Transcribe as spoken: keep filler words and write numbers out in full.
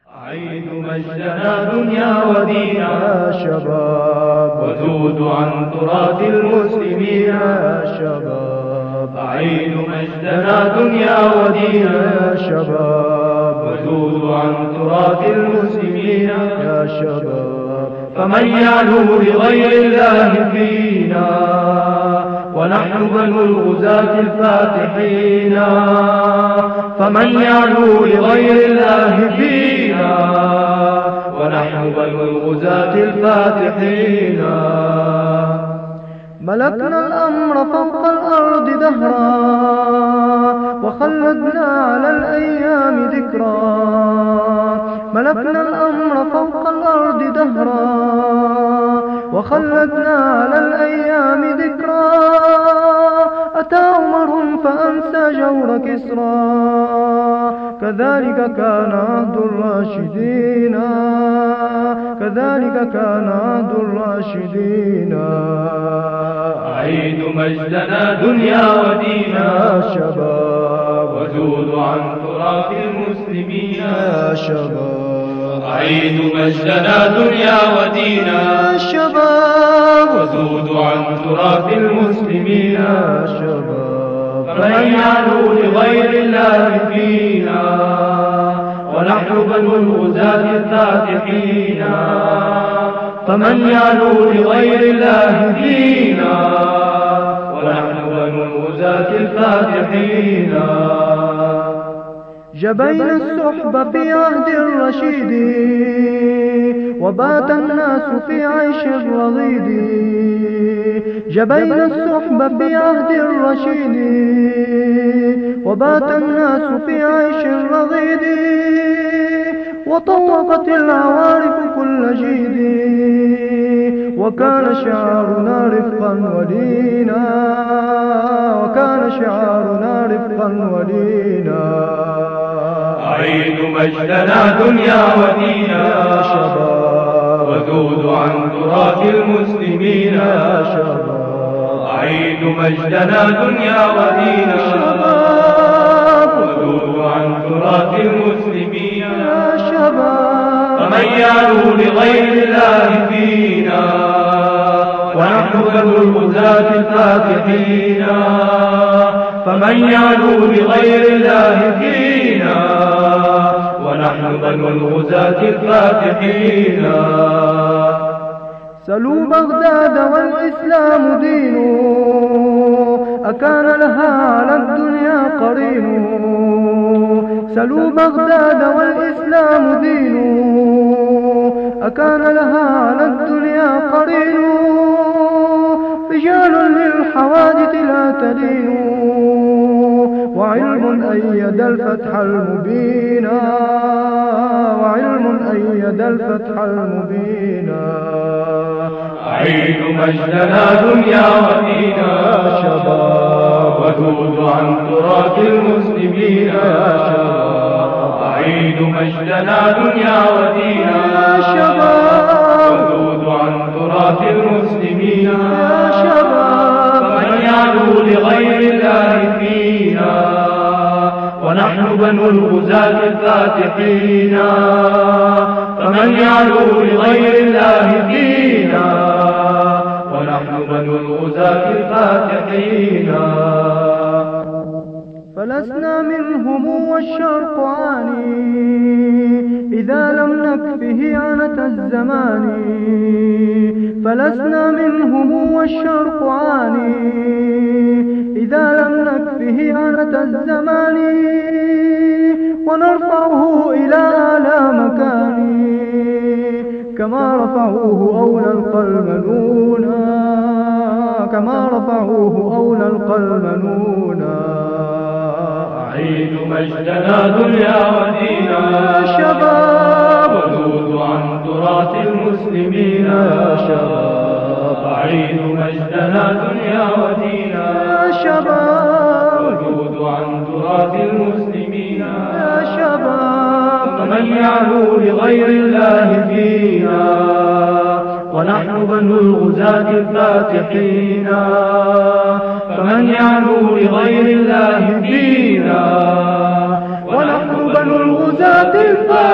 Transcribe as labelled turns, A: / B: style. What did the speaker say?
A: عيد مجدنا دنيا ودينا
B: يا شباب،
A: وذود عن تراث المسلمين
B: يا شباب،
A: عيد مجدنا دنيا ودينا
B: يا شباب،
A: وذود عن تراث المسلمين
B: يا شباب.
A: فمن يعلو لغير الله فينا ونحن بنو الغزاة الفاتحين، فمن يعلو لغير الله فينا ونحن بنو الغزاة الفاتحين.
B: ملكنا الأمر فوق الأرض دهرا وخلدنا على الأيام ذكرا، ملكنا الأمر فوق الأرض دهرا وخلدنا على الأيام ذكرا. أتى عمر فأنسى جور كسرى، كذلك كان عهد الراشدين، كذلك كان عهد الراشدين.
A: عيد مجدنا دنيا ودينا
B: يا شباب،
A: وذود عن تراث المسلمين
B: يا شباب،
A: عيد مجدنا دنيا ودينا
B: يا شباب،
A: وذود عن تراث المسلمين
B: يا شباب.
A: فمن يعلو لغير الله فينا ونحن بنو الغزاة الفاتحين، فمن يعلو لغير الله فينا ونحن بنو الغزاة الفاتحين.
B: جبينا السحب في عهد الرشيد وبات الناس في عيش الرغيد، جبينا السحب في عهد الرشيد وبات الناس في عيش الرغيد. وطوقت العوارف كل جيد وكان شعارنا رفقا ولينا، وكان شعارنا رفقا ولينا.
A: عيد مجدنا دنيا ودينا
B: يا شباب،
A: وذود عن تراث المسلمين
B: يا شباب،
A: عيد مجدنا دنيا ودينا
B: شباب،
A: وذود عن تراث المسلمين
B: يا شباب.
A: فمن يعلو لغير الله فينا ونحن بنو الغزاة الفاتحين، فمن يعلو لغير الله فينا ونحن بنو الغزاة الفاتحين.
B: سلوا بغداد والإسلام دين، أكان لها على الدنيا قرين. سلوا بغداد والإسلام دين، أكان لها على الدنيا قرين. رجال للحوادث لا تلين، وعلم أيد الفتح المبين، وعلم أيد الفتح المبين.
A: عيد مجدنا دنيا ودينا
B: يا شباب،
A: وذود عن تراث المسلمين
B: يا شباب،
A: عيد مجدنا دنيا ودينا
B: يا شباب،
A: وذود عن تراث المسلمين
B: يا شباب.
A: فمن يعلو لغير الله فينا ونحن بنو الغزاة الفاتحين، فمن يعلو لغير الله فينا ونحن بنو الغزاة الفاتحين.
B: فلسنا منهم والشرق عاني إذا لم نكفه عنة الزمان، فلسنا منهم والشرق عاني إذا لم نكفه عنة الزمان. ونرفعه إلى أعلى مكان كما رفعوه أولى القلمنونا، كما رفعوه أولى القلمنونا.
A: عيد مجدنا دنيا ودينا
B: يا شباب،
A: وذود عن تراث المسلمين
B: يا شباب،
A: عيد مجدنا دنيا ودينا
B: يا شباب،
A: وذود عن تراث المسلمين
B: يا شباب.
A: فمن يعلو لغير الله فينا ونحن بنو الغزاة الفاتحين، فمن يعلو لغير الله فينا ونحن بنو الغزاة الفاتحين.